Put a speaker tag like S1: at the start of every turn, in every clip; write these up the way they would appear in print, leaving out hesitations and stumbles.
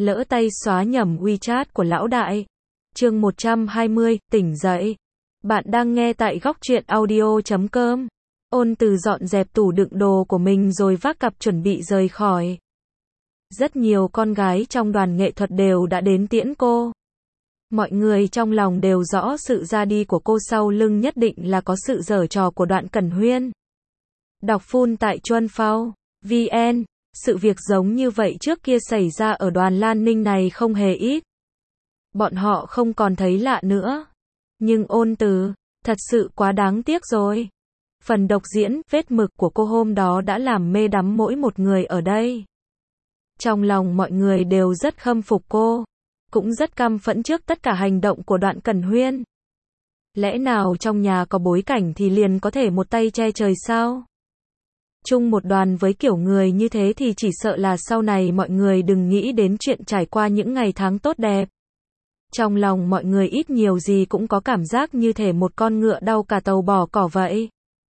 S1: Lỡ tay xóa nhầm WeChat của lão đại. Chương 120, tỉnh dậy. Bạn đang nghe tại góc truyện audio.com. Ôn Từ dọn dẹp tủ đựng đồ của mình rồi vác cặp chuẩn bị rời khỏi. Rất nhiều con gái trong đoàn nghệ thuật đều đã đến tiễn cô. Mọi người trong lòng đều rõ sự ra đi của cô sau lưng nhất định là có sự giở trò của Đoạn Cẩn Huyên. Đọc full tại Chuanphao.vn. Sự việc giống như vậy trước kia xảy ra ở đoàn Lan Ninh này không hề ít. Bọn họ không còn thấy lạ nữa. Nhưng Ôn Từ, thật sự quá đáng tiếc rồi. Phần độc diễn, vết mực của cô hôm đó đã làm mê đắm mỗi một người ở đây. Trong lòng mọi người đều rất khâm phục cô. Cũng rất căm phẫn trước tất cả hành động của Đoạn Cẩn Huyên. Lẽ nào trong nhà có bối cảnh thì liền có thể một tay che trời sao? Chung một đoàn với kiểu người như thế thì chỉ sợ là sau này mọi người đừng nghĩ đến chuyện trải qua những ngày tháng tốt đẹp. Trong lòng mọi người ít nhiều gì cũng có cảm giác như thể một con ngựa đau cả tàu bỏ cỏ vậy.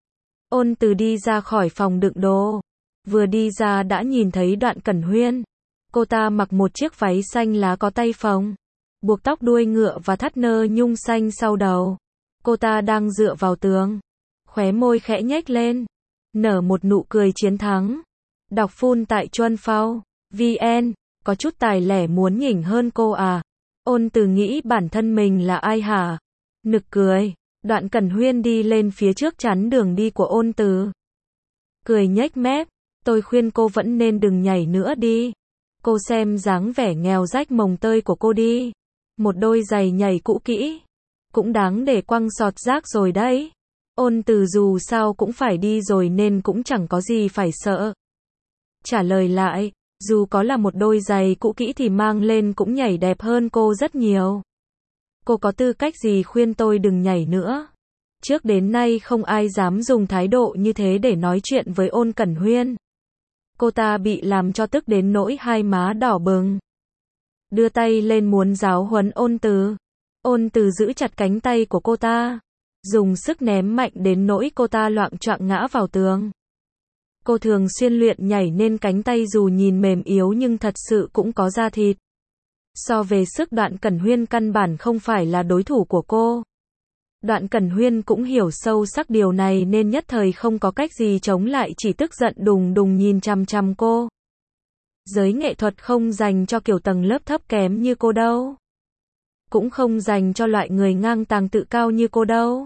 S1: Ôn Từ đi ra khỏi phòng đựng đồ. Vừa đi ra đã nhìn thấy Đoạn Cẩn Huyên. Cô ta mặc một chiếc váy xanh lá có tay phồng, buộc tóc đuôi ngựa và thắt nơ nhung xanh sau đầu. Cô ta đang dựa vào tường, khóe môi khẽ nhếch lên, nở một nụ cười chiến thắng. Đọc full tại Chuanphao.vn. Có chút tài lẻ muốn nhỉnh hơn cô à? Ôn Từ nghĩ bản thân mình là ai hả? Nực cười. Đoạn Cẩn Huyên đi lên phía trước chắn đường đi của Ôn Từ. Cười nhếch mép. Tôi khuyên cô vẫn nên đừng nhảy nữa đi. Cô xem dáng vẻ nghèo rách mồng tơi của cô đi. Một đôi giày nhảy cũ kỹ. Cũng đáng để quăng sọt rác rồi đấy. Ôn Từ dù sao cũng phải đi rồi nên cũng chẳng có gì phải sợ. Trả lời lại, dù có là một đôi giày cũ kỹ thì mang lên cũng nhảy đẹp hơn cô rất nhiều. Cô có tư cách gì khuyên tôi đừng nhảy nữa? Trước đến nay không ai dám dùng thái độ như thế để nói chuyện với Ôn Cẩn Huyên. Cô ta bị làm cho tức đến nỗi hai má đỏ bừng. Đưa tay lên muốn giáo huấn Ôn Từ. Ôn Từ giữ chặt cánh tay của cô ta, dùng sức ném mạnh đến nỗi cô ta loạng choạng ngã vào tường. Cô thường xuyên luyện nhảy nên cánh tay dù nhìn mềm yếu nhưng thật sự cũng có da thịt. So về sức Đoạn Cẩn Huyên căn bản không phải là đối thủ của cô. Đoạn Cẩn Huyên cũng hiểu sâu sắc điều này nên nhất thời không có cách gì chống lại, chỉ tức giận đùng đùng nhìn chằm chằm cô. Giới nghệ thuật không dành cho kiểu tầng lớp thấp kém như cô đâu. Cũng không dành cho loại người ngang tàng tự cao như cô đâu.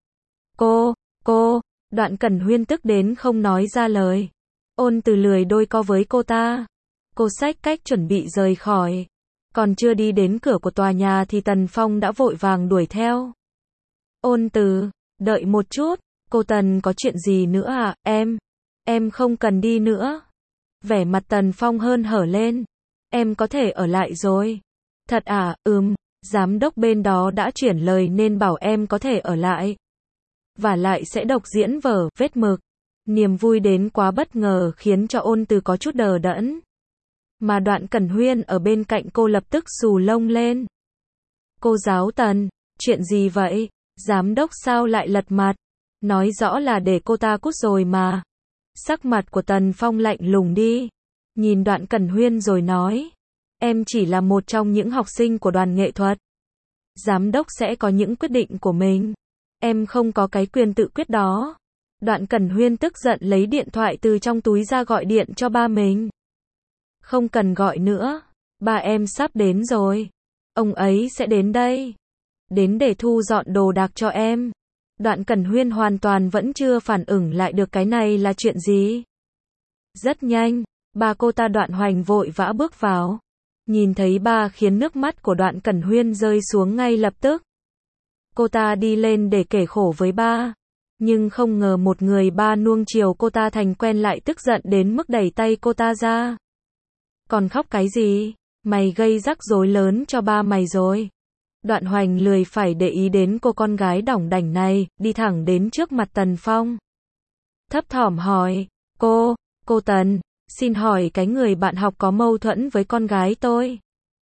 S1: Cô, Đoạn Cẩn Huyên tức đến không nói ra lời. Ôn Từ lười đôi co với cô ta. Cô xách cách chuẩn bị rời khỏi. Còn chưa đi đến cửa của tòa nhà thì Tần Phong đã vội vàng đuổi theo. Ôn Từ, đợi một chút, cô Tần có chuyện gì nữa à? Em không cần đi nữa. Vẻ mặt Tần Phong hơn hở lên. Em có thể ở lại rồi. Thật à? Giám đốc bên đó đã chuyển lời nên bảo em có thể ở lại. Và lại sẽ độc diễn vở Vết Mực. Niềm vui đến quá bất ngờ khiến cho Ôn Từ có chút đờ đẫn. Mà Đoạn Cẩn Huyên ở bên cạnh cô lập tức xù lông lên. Cô giáo Tần, chuyện gì vậy? Giám đốc sao lại lật mặt? Nói rõ là để cô ta cút rồi mà. Sắc mặt của Tần Phong lạnh lùng đi. Nhìn Đoạn Cẩn Huyên rồi nói. Em chỉ là một trong những học sinh của đoàn nghệ thuật. Giám đốc sẽ có những quyết định của mình. Em không có cái quyền tự quyết đó. Đoạn Cẩn Huyên tức giận lấy điện thoại từ trong túi ra gọi điện cho ba mình. Không cần gọi nữa. Ba em sắp đến rồi. Ông ấy sẽ đến đây. Đến để thu dọn đồ đạc cho em. Đoạn Cẩn Huyên hoàn toàn vẫn chưa phản ứng lại được cái này là chuyện gì. Rất nhanh, ba cô ta Đoạn Hoành vội vã bước vào. Nhìn thấy ba khiến nước mắt của Đoạn Cẩn Huyên rơi xuống ngay lập tức. Cô ta đi lên để kể khổ với ba. Nhưng không ngờ một người ba nuông chiều cô ta thành quen lại tức giận đến mức đẩy tay cô ta ra. Còn khóc cái gì? Mày gây rắc rối lớn cho ba mày rồi. Đoạn Hoành lười phải để ý đến cô con gái đỏng đảnh này, đi thẳng đến trước mặt Tần Phong. Thấp thỏm hỏi, cô Tần, xin hỏi cái người bạn học có mâu thuẫn với con gái tôi.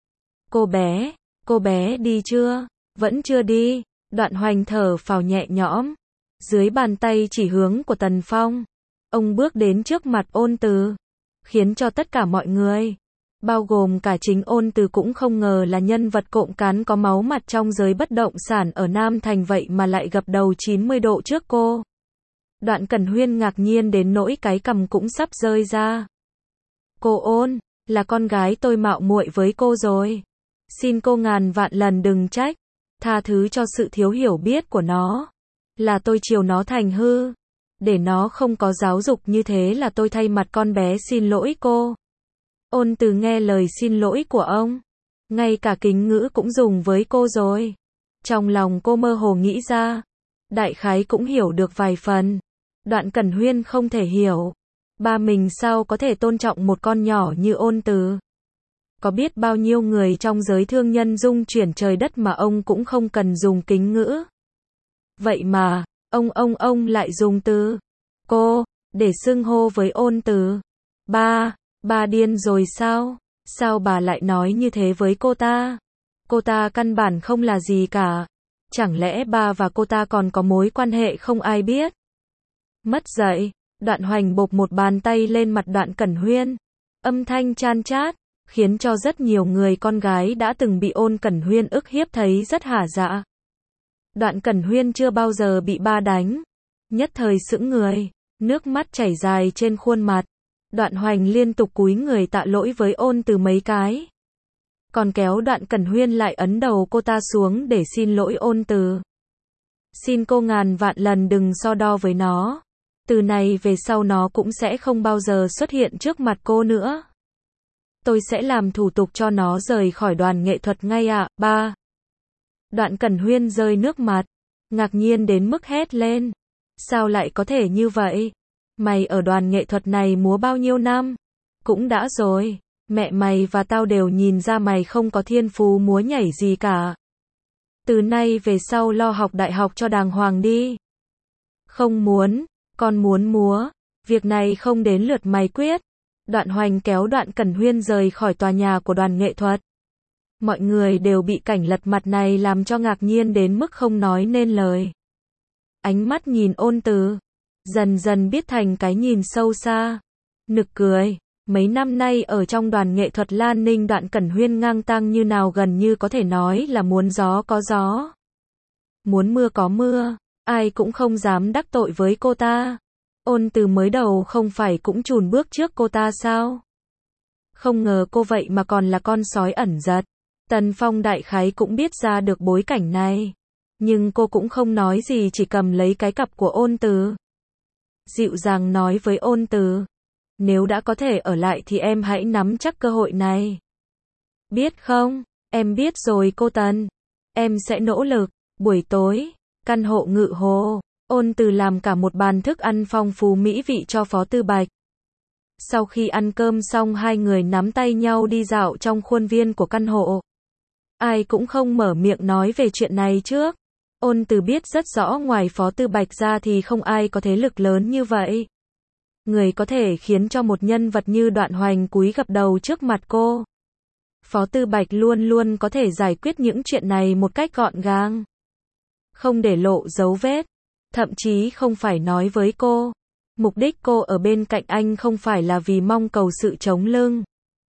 S1: Cô bé đi chưa? Vẫn chưa đi. Đoạn Hoành thở phào nhẹ nhõm. Dưới bàn tay chỉ hướng của Tần Phong. Ông bước đến trước mặt Ôn Từ. Khiến cho tất cả mọi người Bao gồm cả chính Ôn Từ cũng không ngờ là nhân vật cộm cán có máu mặt trong giới bất động sản ở Nam Thành vậy mà lại gập đầu 90 độ trước cô. Đoạn Cẩn Huyên ngạc nhiên đến nỗi cái cằm cũng sắp rơi ra. Cô Ôn, là con gái tôi mạo muội với cô rồi. Xin cô ngàn vạn lần đừng trách. Tha thứ cho sự thiếu hiểu biết của nó. Là tôi chiều nó thành hư. Để nó không có giáo dục như thế là tôi thay mặt con bé xin lỗi cô. Ôn Từ nghe lời xin lỗi của ông. Ngay cả kính ngữ cũng dùng với cô rồi. Trong lòng cô mơ hồ nghĩ ra. Đại khái cũng hiểu được vài phần. Đoạn Cẩn Huyên không thể hiểu. Ba mình sao có thể tôn trọng một con nhỏ như Ôn Từ. Có biết bao nhiêu người trong giới thương nhân dung chuyển trời đất mà ông cũng không cần dùng kính ngữ. Vậy mà, ông lại dùng từ cô, để xưng hô với Ôn Từ. Bà điên rồi sao? Sao bà lại nói như thế với cô ta? Cô ta căn bản không là gì cả. Chẳng lẽ bà và cô ta còn có mối quan hệ không ai biết? Mất dạy, Đoạn Hoành bộp một bàn tay lên mặt Đoạn Cẩn Huyên. Âm thanh chan chát, khiến cho rất nhiều người con gái đã từng bị Ôn Cẩn Huyên ức hiếp thấy rất hả dạ. Đoạn Cẩn Huyên chưa bao giờ bị ba đánh. Nhất thời sững người, nước mắt chảy dài trên khuôn mặt. Đoạn Hoành liên tục cúi người tạ lỗi với Ôn Từ mấy cái. Còn kéo Đoạn Cẩn Huyên lại ấn đầu cô ta xuống để xin lỗi Ôn Từ. Xin cô ngàn vạn lần đừng so đo với nó. Từ này về sau nó cũng sẽ không bao giờ xuất hiện trước mặt cô nữa. Tôi sẽ làm thủ tục cho nó rời khỏi đoàn nghệ thuật ngay ạ, ba. Đoạn Cẩn Huyên rơi nước mắt, ngạc nhiên đến mức hét lên. Sao lại có thể như vậy? Mày ở đoàn nghệ thuật này múa bao nhiêu năm? Cũng đã rồi, mẹ mày và tao đều nhìn ra mày không có thiên phú múa nhảy gì cả. Từ nay về sau lo học đại học cho đàng hoàng đi. Không muốn, con muốn múa, việc này không đến lượt mày quyết. Đoạn Hoành kéo Đoạn Cẩn Huyên rời khỏi tòa nhà của đoàn nghệ thuật. Mọi người đều bị cảnh lật mặt này làm cho ngạc nhiên đến mức không nói nên lời. Ánh mắt nhìn Ôn Từ, dần dần biết thành cái nhìn sâu xa. Nực cười, mấy năm nay ở trong đoàn nghệ thuật Lan Ninh Đoạn Cẩn Huyên ngang tang như nào gần như có thể nói là muốn gió có gió. Muốn mưa có mưa, ai cũng không dám đắc tội với cô ta. Ôn Từ mới đầu không phải cũng chùn bước trước cô ta sao? Không ngờ cô vậy mà còn là con sói ẩn giật. Tần Phong đại khái cũng biết ra được bối cảnh này. Nhưng cô cũng không nói gì, chỉ cầm lấy cái cặp của Ôn Từ. Dịu dàng nói với Ôn Từ. Nếu đã có thể ở lại thì em hãy nắm chắc cơ hội này. Biết không? Em biết rồi cô Tần. Em sẽ nỗ lực. Buổi tối, căn hộ Ngự Hồ. Ôn Từ làm cả một bàn thức ăn phong phú mỹ vị cho Phó Tư Bạch. Sau khi ăn cơm xong hai người nắm tay nhau đi dạo trong khuôn viên của căn hộ. Ai cũng không mở miệng nói về chuyện này trước. Ôn Từ biết rất rõ ngoài Phó Tư Bạch ra thì không ai có thế lực lớn như vậy. Người có thể khiến cho một nhân vật như Đoạn Hoành cúi gập đầu trước mặt cô. Phó Tư Bạch luôn luôn có thể giải quyết những chuyện này một cách gọn gàng. Không để lộ dấu vết. Thậm chí không phải nói với cô. Mục đích cô ở bên cạnh anh không phải là vì mong cầu sự chống lưng.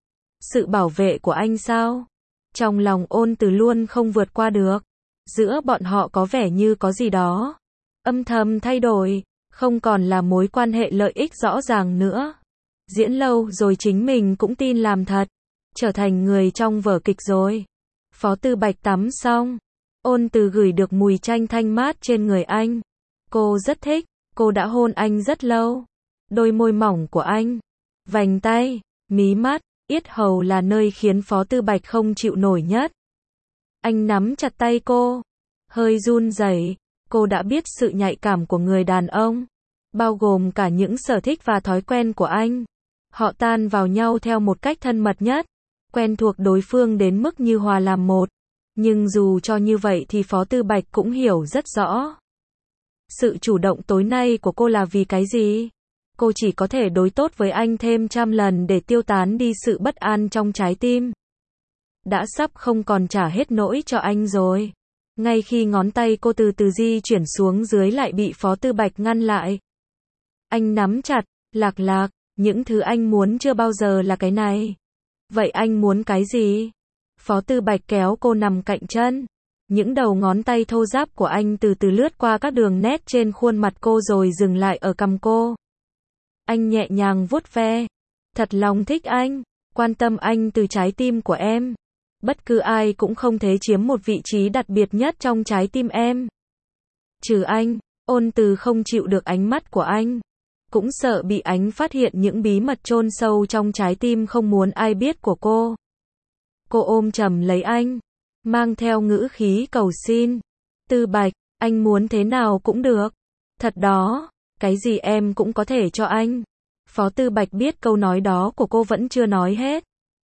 S1: Sự bảo vệ của anh sao? Trong lòng Ôn Từ luôn không vượt qua được. Giữa bọn họ có vẻ như có gì đó âm thầm thay đổi, không còn là mối quan hệ lợi ích rõ ràng nữa. Diễn lâu rồi chính mình cũng tin làm thật, trở thành người trong vở kịch rồi. Phó Tư Bạch tắm xong, Ôn Từ gửi được mùi chanh thanh mát trên người anh. Cô rất thích, cô đã hôn anh rất lâu. Đôi môi mỏng của anh, vành tay, mí mắt, yết hầu là nơi khiến Phó Tư Bạch không chịu nổi nhất. Anh nắm chặt tay cô, hơi run rẩy. Cô đã biết sự nhạy cảm của người đàn ông, bao gồm cả những sở thích và thói quen của anh. Họ tan vào nhau theo một cách thân mật nhất, quen thuộc đối phương đến mức như hòa làm một. Nhưng dù cho như vậy thì Phó Tư Bạch cũng hiểu rất rõ. Sự chủ động tối nay của cô là vì cái gì? Cô chỉ có thể đối tốt với anh thêm trăm lần để tiêu tán đi sự bất an trong trái tim. Đã sắp không còn trả hết nỗi cho anh rồi. Ngay khi ngón tay cô từ từ di chuyển xuống dưới lại bị Phó Tư Bạch ngăn lại. Anh nắm chặt, Lạc, những thứ anh muốn chưa bao giờ là cái này. Vậy anh muốn cái gì? Phó Tư Bạch kéo cô nằm cạnh chân. Những đầu ngón tay thô ráp của anh từ từ lướt qua các đường nét trên khuôn mặt cô rồi dừng lại ở cằm cô. Anh nhẹ nhàng vuốt ve. Thật lòng thích anh, quan tâm anh từ trái tim của em. Bất cứ ai cũng không thể chiếm một vị trí đặc biệt nhất trong trái tim em. Trừ anh, Ôn Từ không chịu được ánh mắt của anh. Cũng sợ bị anh phát hiện những bí mật chôn sâu trong trái tim không muốn ai biết của cô. Cô ôm chầm lấy anh, mang theo ngữ khí cầu xin. Tư Bạch, anh muốn thế nào cũng được. Thật đó, cái gì em cũng có thể cho anh. Phó Tư Bạch biết câu nói đó của cô vẫn chưa nói hết.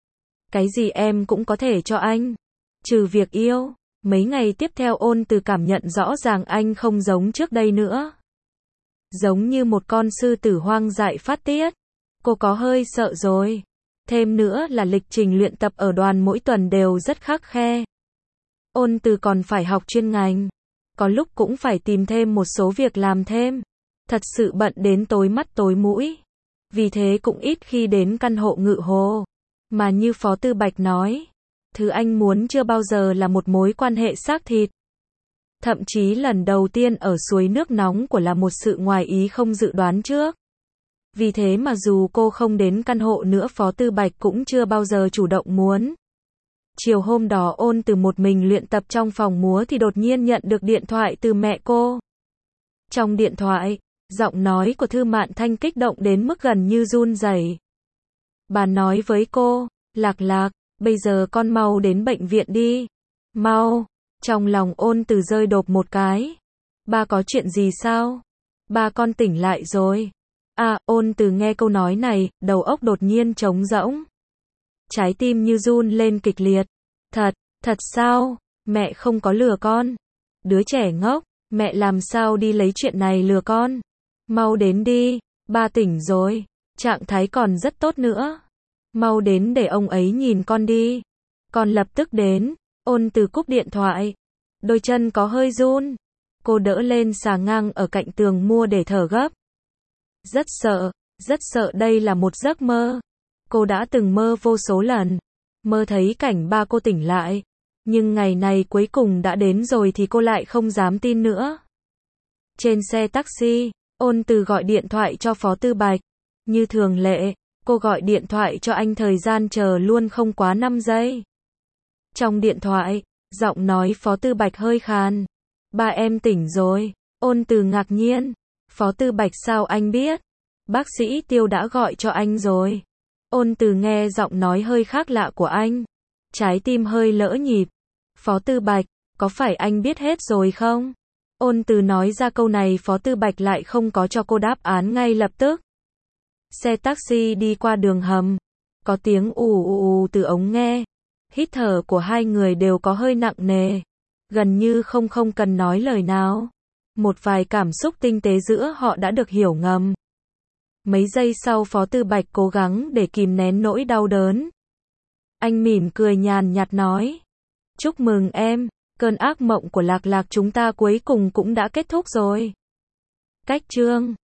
S1: Cái gì em cũng có thể cho anh. Trừ việc yêu. Mấy ngày tiếp theo Ôn Từ cảm nhận rõ ràng anh không giống trước đây nữa. Giống như một con sư tử hoang dại phát tiết. Cô có hơi sợ rồi. Thêm nữa là lịch trình luyện tập ở đoàn mỗi tuần đều rất khắt khe. Ôn Từ còn phải học chuyên ngành. Có lúc cũng phải tìm thêm một số việc làm thêm. Thật sự bận đến tối mắt tối mũi. Vì thế cũng ít khi đến căn hộ Ngự Hồ. Mà như Phó Tư Bạch nói, thứ anh muốn chưa bao giờ là một mối quan hệ xác thịt. Thậm chí lần đầu tiên ở suối nước nóng của là một sự ngoài ý không dự đoán trước. Vì thế mà dù cô không đến căn hộ nữa Phó Tư Bạch cũng chưa bao giờ chủ động muốn. Chiều hôm đó Ôn Từ một mình luyện tập trong phòng múa thì đột nhiên nhận được điện thoại từ mẹ cô. Trong điện thoại, giọng nói của Thư Mạn Thanh kích động đến mức gần như run rẩy. Bà nói với cô, Lạc Lạc, bây giờ con mau đến bệnh viện đi. Mau. Trong lòng Ôn Từ rơi đột một cái. Ba có chuyện gì sao? Ba con tỉnh lại rồi. À, Ôn Từ nghe câu nói này, đầu óc đột nhiên trống rỗng. Trái tim như run lên kịch liệt. Thật sao? Mẹ không có lừa con. Đứa trẻ ngốc, mẹ làm sao đi lấy chuyện này lừa con? Mau đến đi, ba tỉnh rồi. Trạng thái còn rất tốt nữa. Mau đến để ông ấy nhìn con đi. Con lập tức đến. Ôn Từ cúp điện thoại. Đôi chân có hơi run. Cô đỡ lên xà ngang ở cạnh tường mua để thở gấp. Rất sợ đây là một giấc mơ. Cô đã từng mơ vô số lần. Mơ thấy cảnh ba cô tỉnh lại. Nhưng ngày này cuối cùng đã đến rồi thì cô lại không dám tin nữa. Trên xe taxi, Ôn Từ gọi điện thoại cho Phó Tư Bạch. Như thường lệ, cô gọi điện thoại cho anh thời gian chờ luôn không quá 5 giây. Trong điện thoại, giọng nói Phó Tư Bạch hơi khàn. Ba em tỉnh rồi. Ôn Từ ngạc nhiên. Phó Tư Bạch sao anh biết? Bác sĩ Tiêu đã gọi cho anh rồi. Ôn Từ nghe giọng nói hơi khác lạ của anh. Trái tim hơi lỡ nhịp. Phó Tư Bạch, có phải anh biết hết rồi không? Ôn Từ nói ra câu này Phó Tư Bạch lại không có cho cô đáp án ngay lập tức. Xe taxi đi qua đường hầm. Có tiếng ù ù ù từ ống nghe. Hít thở của hai người đều có hơi nặng nề. Gần như không cần nói lời nào. Một vài cảm xúc tinh tế giữa họ đã được hiểu ngầm. Mấy giây sau Phó Tư Bạch cố gắng để kìm nén nỗi đau đớn. Anh mỉm cười nhàn nhạt nói. Chúc mừng em, cơn ác mộng của Lạc Lạc chúng ta cuối cùng cũng đã kết thúc rồi. Cách chương